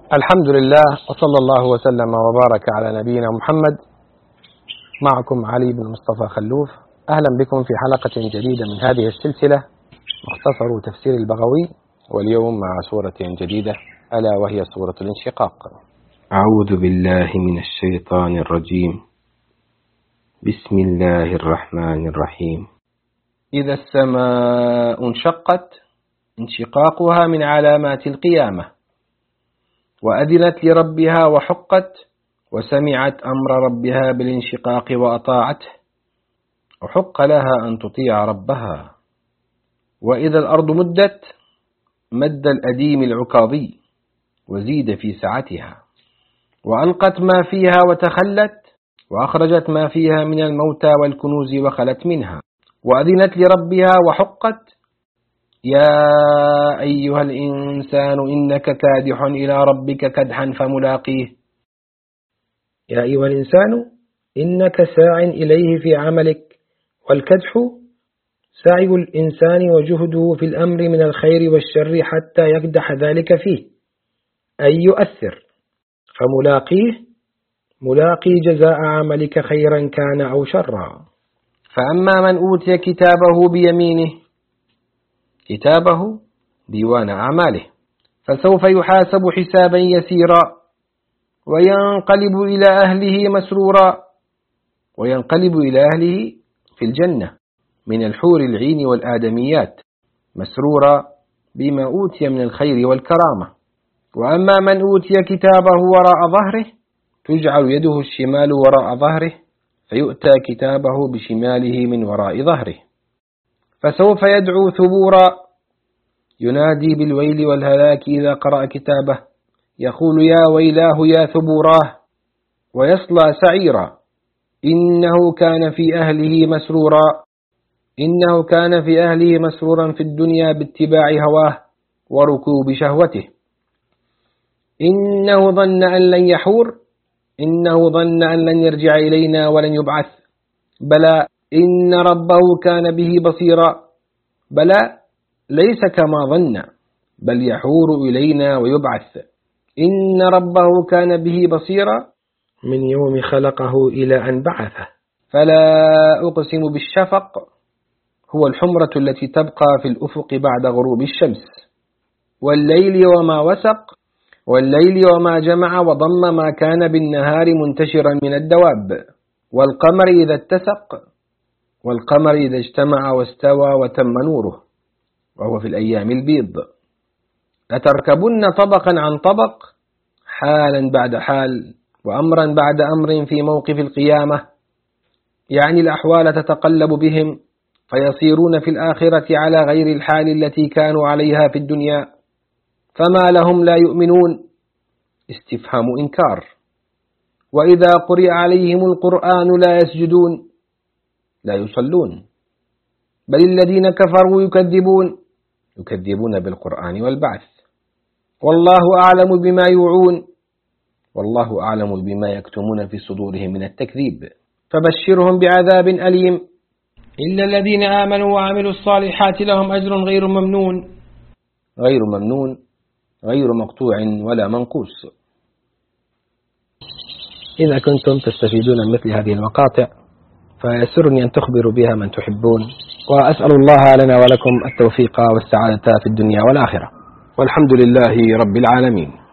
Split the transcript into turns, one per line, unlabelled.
الحمد لله، وصلى الله وسلم وبارك على نبينا محمد. معكم علي بن مصطفى خلوف، أهلا بكم في حلقة جديدة من هذه السلسلة مختصر تفسير البغوي، واليوم مع سورة جديدة ألا وهي سورة الانشقاق.
أعوذ بالله من الشيطان الرجيم. بسم الله الرحمن الرحيم.
إذا السماء انشقت، انشقاقها من علامات القيامة، وأذنت لربها وحقت، وسمعت أمر ربها بالانشقاق وأطاعته، وحق لها أن تطيع ربها. وإذا الأرض مدت، مد الأديم العكاظي وزيد في سعتها، وألقت ما فيها وتخلت، وأخرجت ما فيها من الموتى والكنوز وخلت منها، وأذنت لربها وحقت. يا أيها الإنسان إنك كادح إلى ربك كدحا فملاقيه.
يا أيها الإنسان إنك ساع إليه في عملك، والكدح سعي الإنسان وجهده في الأمر من الخير والشر حتى يكدح ذلك فيه، أي يؤثر. فملاقيه ملاقي جزاء عملك خيرا كان أو شرا.
فأما من أوتي كتابه بيمينه، كتابه ديوان أعماله، فسوف يحاسب حسابا يسيرا، وينقلب إلى أهله مسرورا، وينقلب إلى أهله في الجنة من الحور العين والآدميات مسرورا بما أوتي من الخير والكرامة. وأما من أوتي كتابه وراء ظهره، تجعل يده الشمال وراء ظهره، فيؤتى كتابه بشماله من وراء ظهره، فسوف يدعو ثبورا، ينادي بالويل والهلاك إذا قرأ كتابه، يقول يا ويلاه يا ثبوراه، ويصلى سعيرا، إنه كان في أهله مسرورا في الدنيا باتباع هواه وركوب شهوته. إنه ظن أن لن يحور، إنه ظن أن لن يرجع إلينا ولن يبعث، بلى إن ربه كان به بصيرا. بلى ليس كما ظن، بل يحور إلينا ويبعث. إن ربه كان به بصيرا
من يوم خلقه إلى أن بعثه.
فلا أقسم بالشفق، هو الحمرة التي تبقى في الأفق بعد غروب الشمس، والليل وما وسق، والليل وما جمع وضم ما كان بالنهار منتشرا من الدواب، والقمر إذا اتسق، والقمر إذا اجتمع واستوى وتم نوره، وهو في الأيام البيض. لتركبن طبقا عن طبق، حالا بعد حال، وأمرا بعد أمر في موقف القيامة، يعني الأحوال تتقلب بهم، فيصيرون في الآخرة على غير الحال التي كانوا عليها في الدنيا. فما لهم لا يؤمنون، استفهام إنكار. وإذا قرئ عليهم القرآن لا يسجدون، لا يصلون، بل الذين كفروا يكذبون بالقرآن والبعث. والله أعلم بما يوعون، والله أعلم بما يكتمون في صدورهم من التكذيب. فبشرهم بعذاب أليم، إلا الذين آمنوا وعملوا الصالحات لهم أجر غير ممنون غير مقطوع ولا منقوص.
إذا كنتم تستفيدون من مثل هذه المقاطع، فيسرني أن تخبروا بها من تحبون، وأسأل الله لنا ولكم التوفيق والسعادة في الدنيا والآخرة،
والحمد لله رب العالمين.